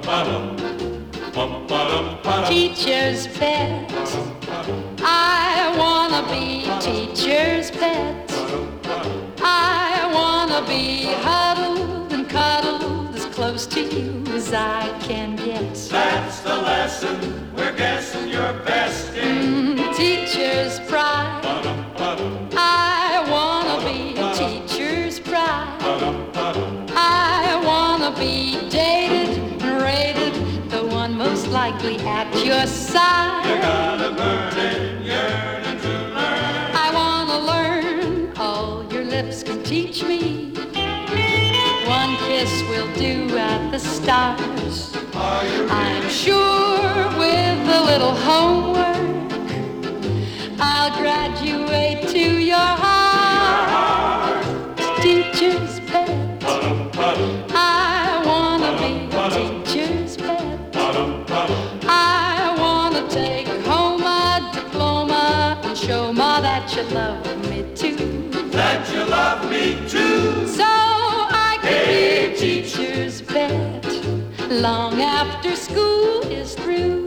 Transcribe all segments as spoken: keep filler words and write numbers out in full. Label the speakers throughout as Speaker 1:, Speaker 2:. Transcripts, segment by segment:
Speaker 1: Teacher's pet. I wanna be teacher's pet. I wanna be huddled and cuddled as close to you as I can get.
Speaker 2: That's the lesson we're guessing you're best in.
Speaker 1: Mm, teacher's pride. I wanna be teacher's pride. I wanna be dated and rated, the one most likely at your side.
Speaker 2: You got a burning yearning to learn.
Speaker 1: I wanna learn all your lips can teach me. One kiss will do at the stars.
Speaker 2: Are you really?
Speaker 1: I'm sure with a little homework I'll graduate to your heart. Teacher's pet. I wanna be a teacher's pet. I wanna take home a diploma and show Ma that you love me too.
Speaker 2: That you love me too.
Speaker 1: So I can
Speaker 2: Hey,
Speaker 1: be a teacher's pet long after school is through.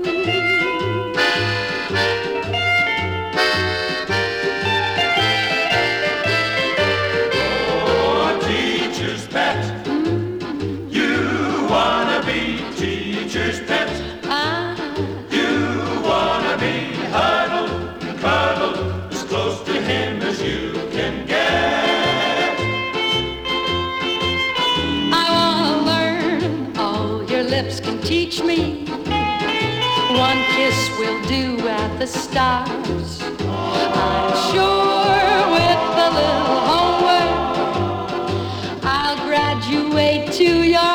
Speaker 2: Oh, teacher's pet. You wanna be teacher's pet.
Speaker 1: Ah,
Speaker 2: You wanna be huddled and cuddled as close to him as you can get.
Speaker 1: I wanna learn all your lips can teach me. One kiss will do at the stars. I'm sure with a little homework I'll graduate to your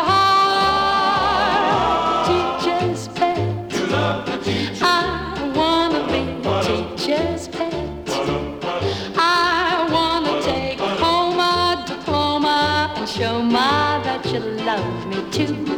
Speaker 1: heart. Teacher's pet.
Speaker 2: You love the teacher.
Speaker 1: I wanna be a teacher's pet. I wanna take home a diploma and show Ma that you love me too.